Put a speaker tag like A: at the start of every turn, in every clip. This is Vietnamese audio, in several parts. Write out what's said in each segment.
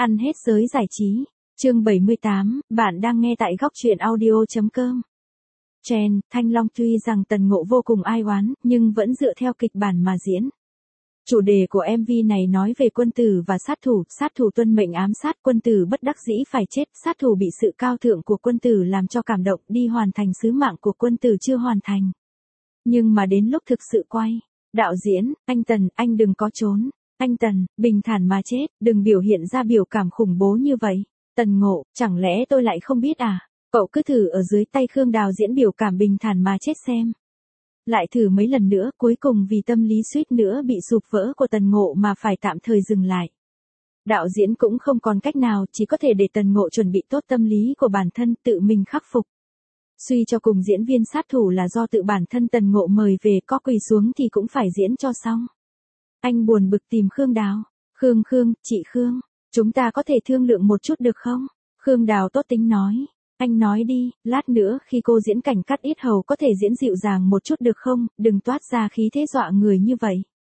A: Ăn hết giới giải trí. Chương 78, bạn đang nghe tại góc truyện audio.com. Trend, Thanh Long tuy rằng Tần Ngộ vô cùng ai oán, nhưng vẫn dựa theo kịch bản mà diễn. Chủ đề của MV này nói về quân tử và sát thủ tuân mệnh ám sát, quân tử bất đắc dĩ phải chết, sát thủ bị sự cao thượng của quân tử làm cho cảm động, đi hoàn thành sứ mạng của quân tử chưa hoàn thành. Nhưng mà đến lúc thực sự quay, đạo diễn, anh Tần, anh đừng có trốn. Anh Tần, bình thản mà chết, đừng biểu hiện ra biểu cảm khủng bố như vậy. Tần Ngộ, chẳng lẽ tôi lại không biết à? Cậu cứ thử ở dưới tay Khương Đào diễn biểu cảm bình thản mà chết xem. Lại thử mấy lần nữa, cuối cùng vì tâm lý suýt nữa bị sụp vỡ của Tần Ngộ mà phải tạm thời dừng lại. Đạo diễn cũng không còn cách nào, chỉ có thể để Tần Ngộ chuẩn bị tốt tâm lý của bản thân, tự mình khắc phục. Suy cho cùng diễn viên sát thủ là do tự bản thân Tần Ngộ mời về, có quỳ xuống thì cũng phải diễn cho xong. Anh buồn bực tìm Khương Đào. Khương, chị Khương, chúng ta có thể thương lượng một chút được không? Khương Đào tốt tính nói. Anh nói đi, lát nữa khi cô diễn cảnh cắt yết hầu có thể diễn dịu dàng một chút được không, đừng toát ra khí thế dọa người như vậy.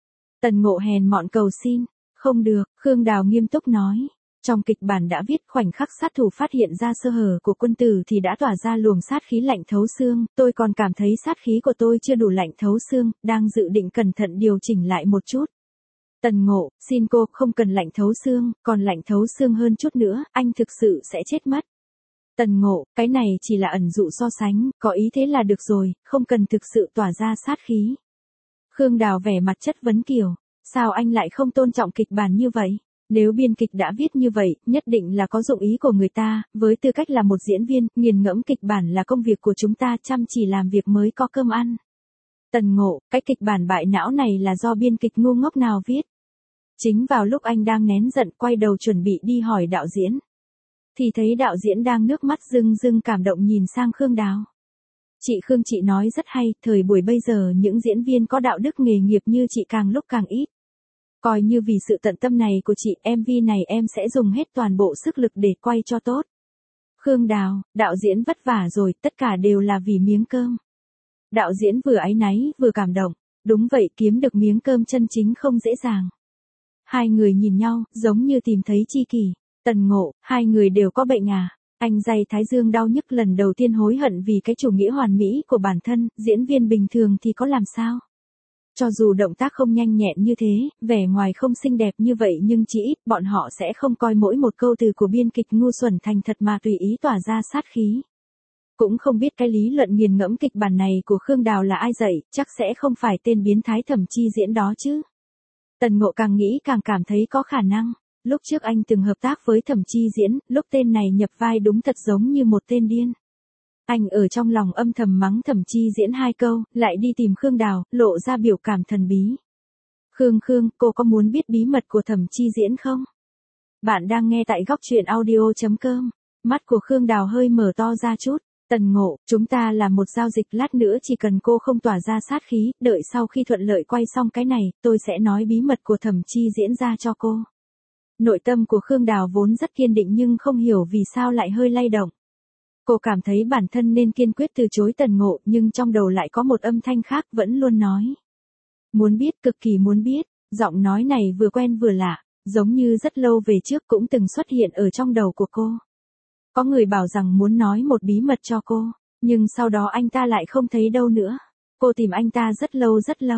A: Tần Ngộ hèn mọn cầu xin. Không được, Khương Đào nghiêm túc nói. Trong kịch bản đã viết khoảnh khắc sát thủ phát hiện ra sơ hở của quân tử thì đã tỏa ra luồng sát khí lạnh thấu xương, tôi còn cảm thấy sát khí của tôi chưa đủ lạnh thấu xương, đang dự định cẩn thận điều chỉnh lại một chút. Tần Ngộ, xin cô không cần lạnh thấu xương, còn lạnh thấu xương hơn chút nữa, anh thực sự sẽ chết mất. Tần Ngộ, cái này chỉ là ẩn dụ so sánh, có ý thế là được rồi, không cần thực sự tỏa ra sát khí. Khương Đào vẻ mặt chất vấn kiểu, sao anh lại không tôn trọng kịch bản như vậy? Nếu biên kịch đã viết như vậy, nhất định là có dụng ý của người ta, với tư cách là một diễn viên, nghiền ngẫm kịch bản là công việc của chúng ta, chăm chỉ làm việc mới có cơm ăn. Tần Ngộ, cái kịch bản bại não này là do biên kịch ngu ngốc nào viết? Chính vào lúc anh đang nén giận quay đầu chuẩn bị đi hỏi đạo diễn, thì thấy đạo diễn đang nước mắt rưng rưng cảm động nhìn sang Khương Đào. Chị Khương, chị nói rất hay, thời buổi bây giờ những diễn viên có đạo đức nghề nghiệp như chị càng lúc càng ít. Coi như vì sự tận tâm này của chị, MV này em sẽ dùng hết toàn bộ sức lực để quay cho tốt. Khương Đào, đạo diễn vất vả rồi, tất cả đều là vì miếng cơm. Đạo diễn vừa áy náy, vừa cảm động. Đúng vậy, kiếm được miếng cơm chân chính không dễ dàng. Hai người nhìn nhau, giống như tìm thấy tri kỷ. Tần Ngộ, hai người đều có bệnh à? Anh day thái dương đau nhức lần đầu tiên hối hận vì cái chủ nghĩa hoàn mỹ của bản thân, diễn viên bình thường thì có làm sao? Cho dù động tác không nhanh nhẹn như thế, vẻ ngoài không xinh đẹp như vậy nhưng chỉ ít bọn họ sẽ không coi mỗi một câu từ của biên kịch ngu xuẩn thành thật mà tùy ý tỏa ra sát khí. Cũng không biết cái lý luận nghiền ngẫm kịch bản này của Khương Đào là ai dạy, chắc sẽ không phải tên biến thái Thẩm Chi Diễn đó chứ. Tần Ngộ càng nghĩ càng cảm thấy có khả năng. Lúc trước anh từng hợp tác với Thẩm Chi Diễn, lúc tên này nhập vai đúng thật giống như một tên điên. Anh ở trong lòng âm thầm mắng Thẩm Chi Diễn hai câu, lại đi tìm Khương Đào, lộ ra biểu cảm thần bí. Khương, cô có muốn biết bí mật của Thẩm Chi Diễn không? Bạn đang nghe tại góc truyện audio.com. Mắt của Khương Đào hơi mở to ra chút. Tần Ngộ, chúng ta làm một giao dịch, lát nữa chỉ cần cô không tỏa ra sát khí, đợi sau khi thuận lợi quay xong cái này, tôi sẽ nói bí mật của Thẩm Chi Diễn ra cho cô. Nội tâm của Khương Đào vốn rất kiên định nhưng không hiểu vì sao lại hơi lay động. Cô cảm thấy bản thân nên kiên quyết từ chối Tần Ngộ, nhưng trong đầu lại có một âm thanh khác vẫn luôn nói. Muốn biết, cực kỳ muốn biết, giọng nói này vừa quen vừa lạ, giống như rất lâu về trước cũng từng xuất hiện ở trong đầu của cô. Có người bảo rằng muốn nói một bí mật cho cô, nhưng sau đó anh ta lại không thấy đâu nữa. Cô tìm anh ta rất lâu,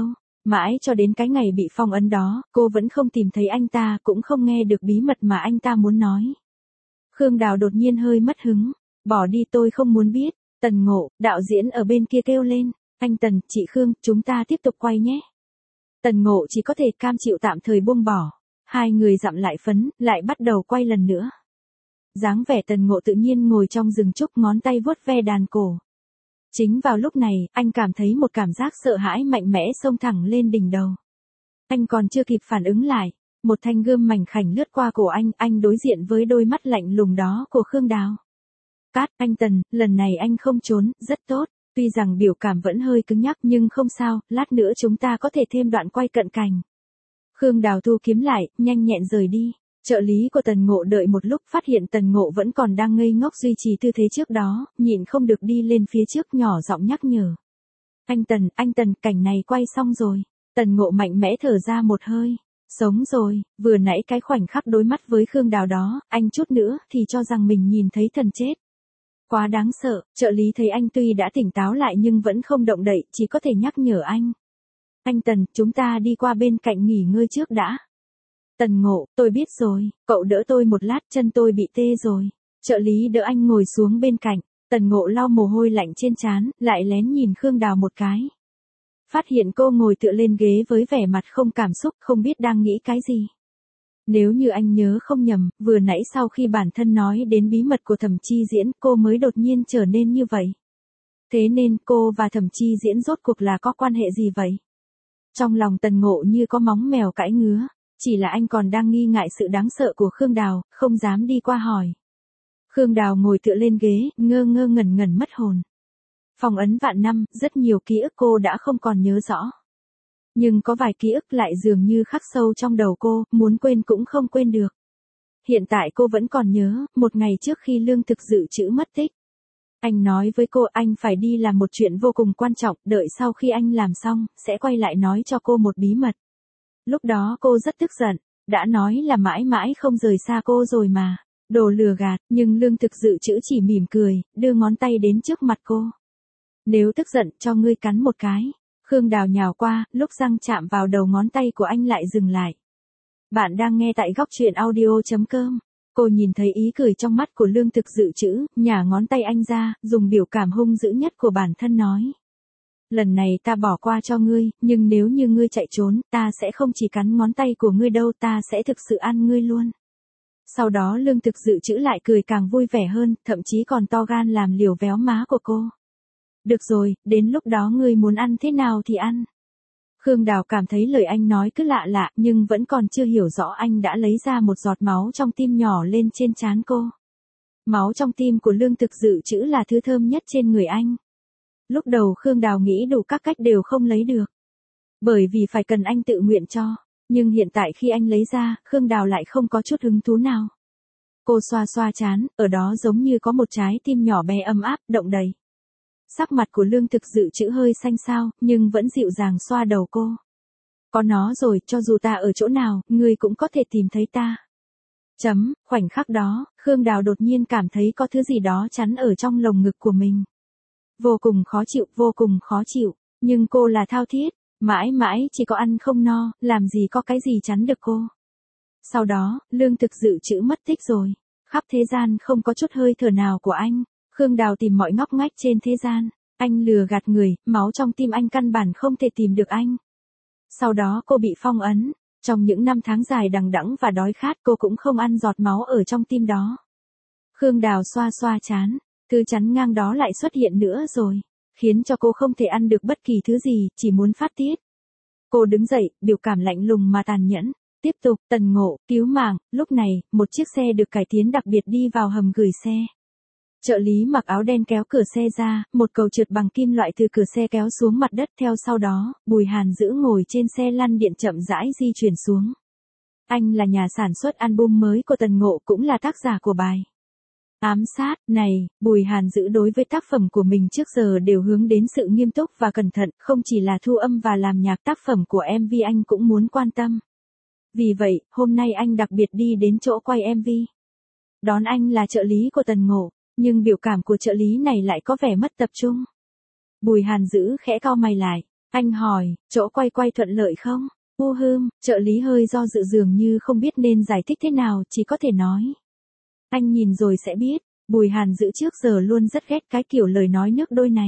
A: mãi cho đến cái ngày bị phong ấn đó, cô vẫn không tìm thấy anh ta, cũng không nghe được bí mật mà anh ta muốn nói. Khương Đào đột nhiên hơi mất hứng. Bỏ đi, tôi không muốn biết. Tần Ngộ, đạo diễn ở bên kia kêu lên. Anh Tần, chị Khương, chúng ta tiếp tục quay nhé. Tần Ngộ chỉ có thể cam chịu tạm thời buông bỏ. Hai người dặm lại phấn, lại bắt đầu quay lần nữa. Dáng vẻ Tần Ngộ tự nhiên ngồi trong rừng trúc, ngón tay vuốt ve đàn cổ. Chính vào lúc này, anh cảm thấy một cảm giác sợ hãi mạnh mẽ xông thẳng lên đỉnh đầu. Anh còn chưa kịp phản ứng lại, một thanh gươm mảnh khảnh lướt qua cổ anh đối diện với đôi mắt lạnh lùng đó của Khương Đào. Cát, anh Tần, lần này anh không trốn, rất tốt, tuy rằng biểu cảm vẫn hơi cứng nhắc nhưng không sao, lát nữa chúng ta có thể thêm đoạn quay cận cảnh. Khương Đào thu kiếm lại, nhanh nhẹn rời đi. Trợ lý của Tần Ngộ đợi một lúc phát hiện Tần Ngộ vẫn còn đang ngây ngốc duy trì tư thế trước đó, nhịn không được đi lên phía trước nhỏ giọng nhắc nhở. Anh Tần, cảnh này quay xong rồi. Tần Ngộ mạnh mẽ thở ra một hơi. Sống rồi, vừa nãy cái khoảnh khắc đối mắt với Khương Đào đó, anh chút nữa thì cho rằng mình nhìn thấy thần chết. Quá đáng sợ, trợ lý thấy anh tuy đã tỉnh táo lại nhưng vẫn không động đậy, chỉ có thể nhắc nhở anh. Anh Tần, chúng ta đi qua bên cạnh nghỉ ngơi trước đã. Tần Ngộ, tôi biết rồi, cậu đỡ tôi một lát, chân tôi bị tê rồi. Trợ lý đỡ anh ngồi xuống bên cạnh, Tần Ngộ lau mồ hôi lạnh trên trán, lại lén nhìn Khương Đào một cái. Phát hiện cô ngồi tựa lên ghế với vẻ mặt không cảm xúc, không biết đang nghĩ cái gì. Nếu như anh nhớ không nhầm, vừa nãy sau khi bản thân nói đến bí mật của Thẩm Chi Diễn, cô mới đột nhiên trở nên như vậy. Thế nên cô và Thẩm Chi Diễn rốt cuộc là có quan hệ gì vậy? Trong lòng Tần Ngộ như có móng mèo cãi ngứa, chỉ là anh còn đang nghi ngại sự đáng sợ của Khương Đào, không dám đi qua hỏi. Khương Đào ngồi tựa lên ghế, ngơ ngơ ngẩn ngẩn mất hồn. Phong ấn vạn năm, rất nhiều ký ức cô đã không còn nhớ rõ. Nhưng có vài ký ức lại dường như khắc sâu trong đầu cô, muốn quên cũng không quên được. Hiện tại cô vẫn còn nhớ, một ngày trước khi Lương Thực Dự Trữ mất tích. Anh nói với cô anh phải đi làm một chuyện vô cùng quan trọng, đợi sau khi anh làm xong, sẽ quay lại nói cho cô một bí mật. Lúc đó cô rất tức giận, đã nói là mãi mãi không rời xa cô rồi mà. Đồ lừa gạt, nhưng Lương Thực Dự Trữ chỉ mỉm cười, đưa ngón tay đến trước mặt cô. Nếu tức giận cho ngươi cắn một cái. Khương Đào nhào qua, lúc răng chạm vào đầu ngón tay của anh lại dừng lại. Bạn đang nghe tại góc truyện audio.com. Cô nhìn thấy ý cười trong mắt của Lương Thực Dự Trữ, nhả ngón tay anh ra, dùng biểu cảm hung dữ nhất của bản thân nói. Lần này ta bỏ qua cho ngươi, nhưng nếu như ngươi chạy trốn, ta sẽ không chỉ cắn ngón tay của ngươi đâu, ta sẽ thực sự ăn ngươi luôn. Sau đó Lương Thực Dự Trữ lại cười càng vui vẻ hơn, thậm chí còn to gan làm liều véo má của cô. Được rồi, đến lúc đó ngươi muốn ăn thế nào thì ăn. Khương Đào cảm thấy lời anh nói cứ lạ lạ, nhưng vẫn còn chưa hiểu rõ anh đã lấy ra một giọt máu trong tim nhỏ lên trên trán cô. Máu trong tim của Lương Thực Dự Trữ là thứ thơm nhất trên người anh. Lúc đầu Khương Đào nghĩ đủ các cách đều không lấy được. Bởi vì phải cần anh tự nguyện cho. Nhưng hiện tại khi anh lấy ra, Khương Đào lại không có chút hứng thú nào. Cô xoa xoa trán, ở đó giống như có một trái tim nhỏ bé ấm áp, động đầy. Sắc mặt của Lương Thực Dự Trữ hơi xanh xao, nhưng vẫn dịu dàng xoa đầu cô. Có nó rồi, cho dù ta ở chỗ nào, ngươi cũng có thể tìm thấy ta. Khoảnh khắc đó, Khương Đào đột nhiên cảm thấy có thứ gì đó chắn ở trong lồng ngực của mình. Vô cùng khó chịu, nhưng cô là thao thiết, mãi mãi chỉ có ăn không no, làm gì có cái gì chắn được cô. Sau đó, Lương Thực Dự Trữ mất tích rồi, khắp thế gian không có chút hơi thở nào của anh. Khương Đào tìm mọi ngóc ngách trên thế gian, anh lừa gạt người, máu trong tim anh căn bản không thể tìm được anh. Sau đó cô bị phong ấn, trong những năm tháng dài đằng đẵng và đói khát cô cũng không ăn giọt máu ở trong tim đó. Khương Đào xoa xoa trán, thứ chắn ngang đó lại xuất hiện nữa rồi, khiến cho cô không thể ăn được bất kỳ thứ gì, chỉ muốn phát tiết. Cô đứng dậy, biểu cảm lạnh lùng mà tàn nhẫn. Tiếp tục, Tần Ngộ, cứu mạng, lúc này, một chiếc xe được cải tiến đặc biệt đi vào hầm gửi xe. Trợ lý mặc áo đen kéo cửa xe ra, một cầu trượt bằng kim loại từ cửa xe kéo xuống mặt đất, theo sau đó, Bùi Hàn Dữ ngồi trên xe lăn điện chậm rãi di chuyển xuống. Anh là nhà sản xuất album mới của Tần Ngộ, cũng là tác giả của bài Ám Sát này. Bùi Hàn Dữ đối với tác phẩm của mình trước giờ đều hướng đến sự nghiêm túc và cẩn thận, không chỉ là thu âm và làm nhạc, tác phẩm của MV anh cũng muốn quan tâm. Vì vậy, hôm nay anh đặc biệt đi đến chỗ quay MV. Đón anh là trợ lý của Tần Ngộ, nhưng biểu cảm của trợ lý này lại có vẻ mất tập trung. Bùi Hàn Dữ khẽ cau mày lại, anh hỏi, chỗ quay thuận lợi không? Trợ lý hơi do dự dường như không biết nên giải thích thế nào, chỉ có thể nói. Anh nhìn rồi sẽ biết. Bùi Hàn Dữ trước giờ luôn rất ghét cái kiểu lời nói nước đôi này.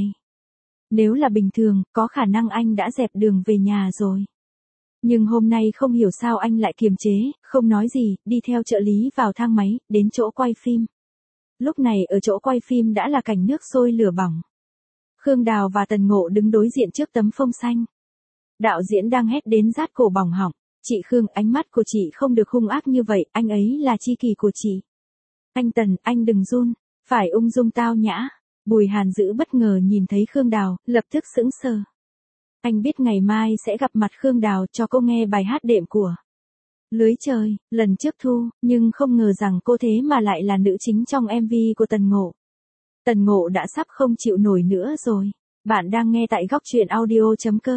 A: Nếu là bình thường, có khả năng anh đã dẹp đường về nhà rồi. Nhưng hôm nay không hiểu sao anh lại kiềm chế, không nói gì, đi theo trợ lý vào thang máy, đến chỗ quay phim. Lúc này ở chỗ quay phim đã là cảnh nước sôi lửa bỏng. Khương Đào và Tần Ngộ đứng đối diện trước tấm phông xanh. Đạo diễn đang hét đến rát cổ bỏng họng. Chị Khương, ánh mắt của chị không được hung ác như vậy, anh ấy là tri kỷ của chị. Anh Tần, anh đừng run, phải ung dung tao nhã. Bùi Hàn Dữ bất ngờ nhìn thấy Khương Đào, lập tức sững sờ. Anh biết ngày mai sẽ gặp mặt Khương Đào cho cô nghe bài hát đệm của Lưới Trời, lần trước thu, nhưng không ngờ rằng cô thế mà lại là nữ chính trong MV của Tần Ngộ. Tần Ngộ đã sắp không chịu nổi nữa rồi. Bạn đang nghe tại góc truyện audio.com.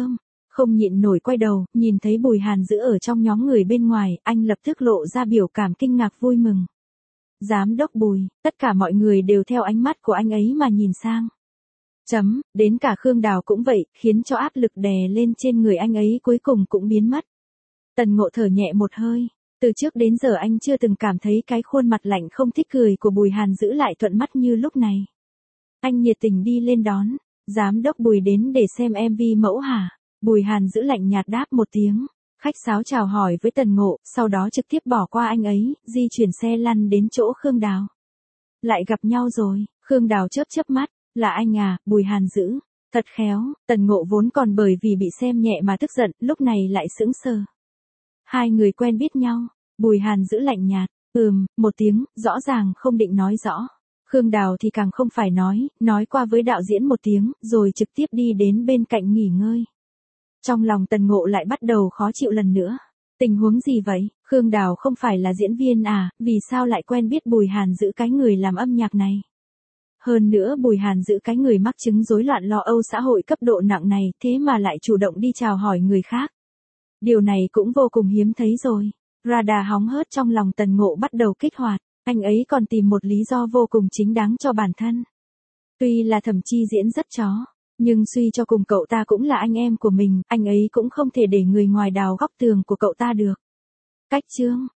A: Không nhịn nổi quay đầu, nhìn thấy Bùi Hàn Dữ ở trong nhóm người bên ngoài, anh lập tức lộ ra biểu cảm kinh ngạc vui mừng. Giám đốc Bùi, tất cả mọi người đều theo ánh mắt của anh ấy mà nhìn sang. Đến cả Khương Đào cũng vậy, khiến cho áp lực đè lên trên người anh ấy cuối cùng cũng biến mất. Tần Ngộ thở nhẹ một hơi, từ trước đến giờ anh chưa từng cảm thấy cái khuôn mặt lạnh không thích cười của Bùi Hàn Dữ lại thuận mắt như lúc này. Anh nhiệt tình đi lên đón, giám đốc Bùi đến để xem MV mẫu hả? Bùi Hàn Dữ lạnh nhạt đáp một tiếng, khách sáo chào hỏi với Tần Ngộ, sau đó trực tiếp bỏ qua anh ấy, di chuyển xe lăn đến chỗ Khương Đào. Lại gặp nhau rồi, Khương Đào chớp mắt, là anh à, Bùi Hàn Dữ, thật khéo. Tần Ngộ vốn còn bởi vì bị xem nhẹ mà tức giận, lúc này lại sững sờ. Hai người quen biết nhau, Bùi Hàn Dữ lạnh nhạt, một tiếng, rõ ràng không định nói rõ. Khương Đào thì càng không phải nói qua với đạo diễn một tiếng, rồi trực tiếp đi đến bên cạnh nghỉ ngơi. Trong lòng Tần Ngộ lại bắt đầu khó chịu lần nữa. Tình huống gì vậy? Khương Đào không phải là diễn viên à, vì sao lại quen biết Bùi Hàn Dữ cái người làm âm nhạc này? Hơn nữa Bùi Hàn Dữ cái người mắc chứng rối loạn lo âu xã hội cấp độ nặng này, thế mà lại chủ động đi chào hỏi người khác. Điều này cũng vô cùng hiếm thấy rồi. Radar hóng hớt trong lòng Tần Ngộ bắt đầu kích hoạt, anh ấy còn tìm một lý do vô cùng chính đáng cho bản thân. Tuy là Thẩm Chi diễn rất chó, nhưng suy cho cùng cậu ta cũng là anh em của mình, anh ấy cũng không thể để người ngoài đào góc tường của cậu ta được. Cách chương